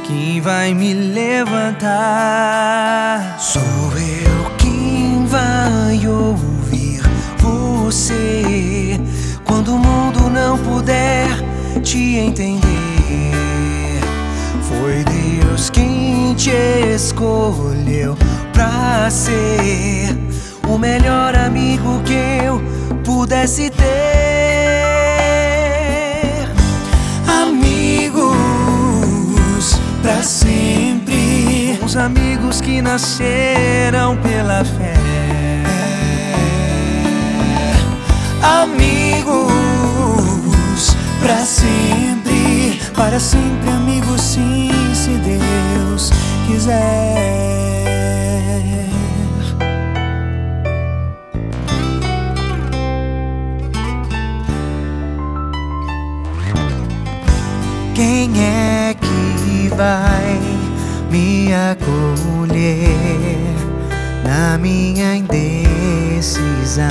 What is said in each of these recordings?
quem vai me levantar. Sou eu quem vai ouvir você quando o mundo não puder te entender. Foi Deus quem te escolheu pra ser o melhor amigo que eu pudesse ter. Amigos pra sempre, Os amigos que nasceram pela fé. Amigos pra sempre, para sempre amigos sim, se Deus quiser. Quem é que vai me acolher na minha indecisão?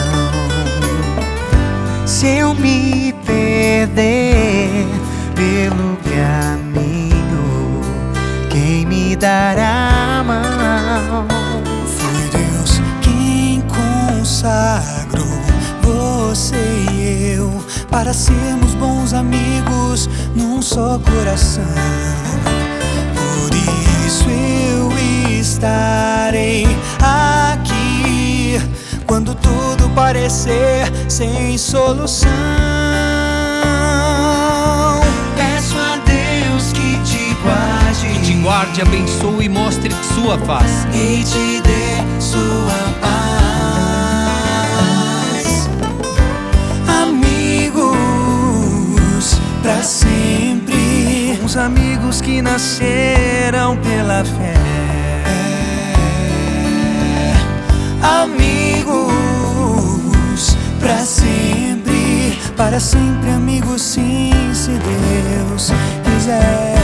Se eu me perder pelo caminho, quem me dará a mão? Foi Deus quem consagrou você e eu para sermos bons amigos num só coração. Por isso eu estarei aqui quando tudo parecer sem solução. Peço a Deus que te guarde, abençoe e mostre sua face e te dê sua paz. Amigos pra sempre, Os amigos que nasceram pela fé. Amigos pra sempre, para sempre amigos sim, se Deus quiser.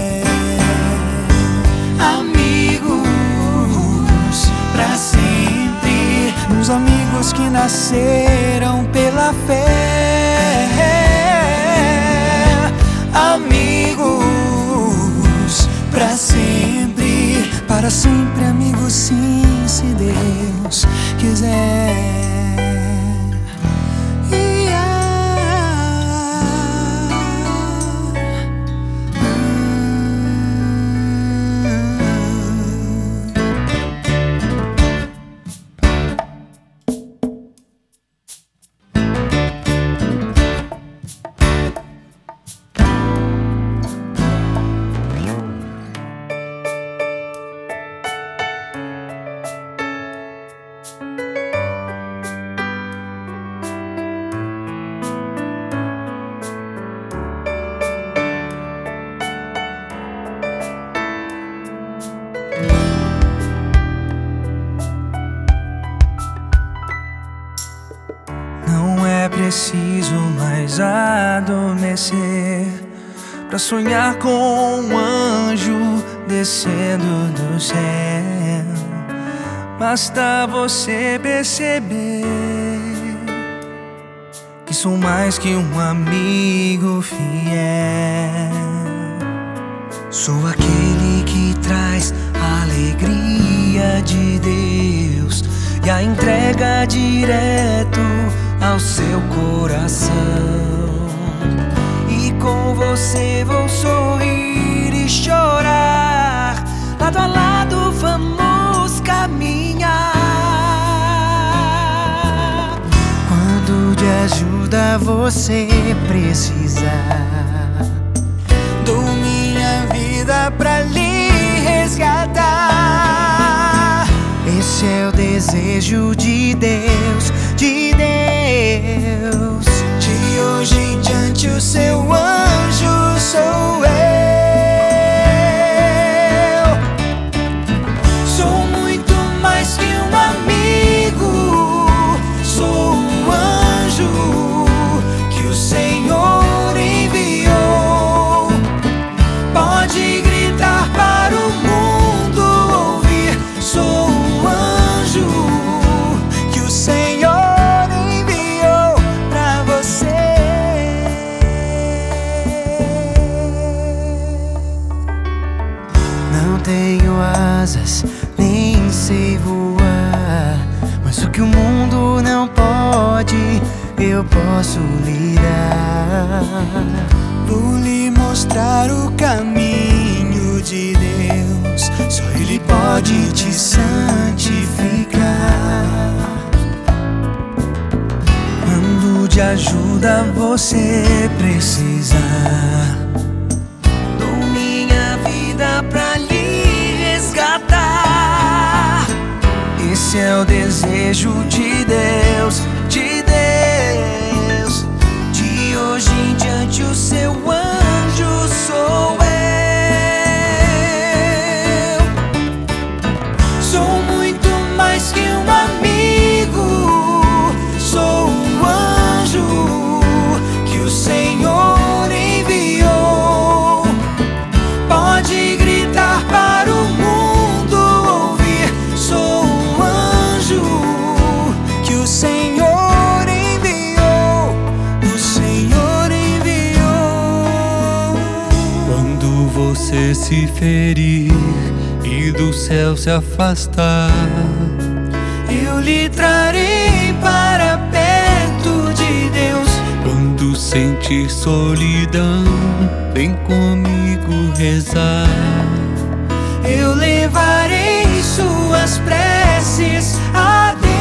Amigos pra sempre, uns amigos que nasceram pela fé. Amigos pra sempre, para sempre amigos sim, se Deus quiser. Não é preciso mais adormecer pra sonhar com um anjo descendo do céu. Basta você perceber que sou mais que um amigo fiel. Sou aquele que traz a alegria de Deus e a entrega direto ao seu coração. E com você vou sorrir e chorar, lado a lado vamos caminhar. Quando de ajuda você precisar, dou minha vida pra lhe resgatar. Esse é o desejo de Deus, de Deus. De hoje em diante o seu anjo sou eu. Sou muito mais que um amigo, sou um anjo que o Senhor enviou. tenho asas, nem sei voar, mas o que o mundo não pode, eu posso lhe dar. Vou lhe mostrar o caminho de Deus, só Ele pode te santificar. Quando de ajuda você precisar, dou minha vida pra lhe resgatar. Esse é o desejo de Deus, de Deus. De hoje em diante o seu anjo sou eu. Sou muito mais que um amigo, sou um anjo que o Senhor enviou. Pode gritar para o mundo ouvir, sou um anjo que o Senhor enviou, o Senhor enviou. Quando você se ferir e do céu se afastar, eu lhe trarei para perto de Deus. quando sentir solidão, vem comigo rezar. Eu levarei suas preces a Deus.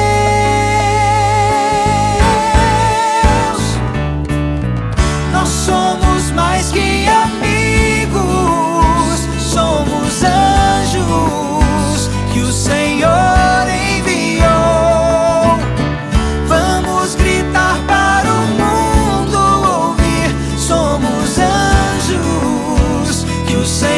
Nós somos mais que amigos, somos anjos que o Senhor enviou. Vamos gritar para o mundo ouvir, somos anjos que o Senhor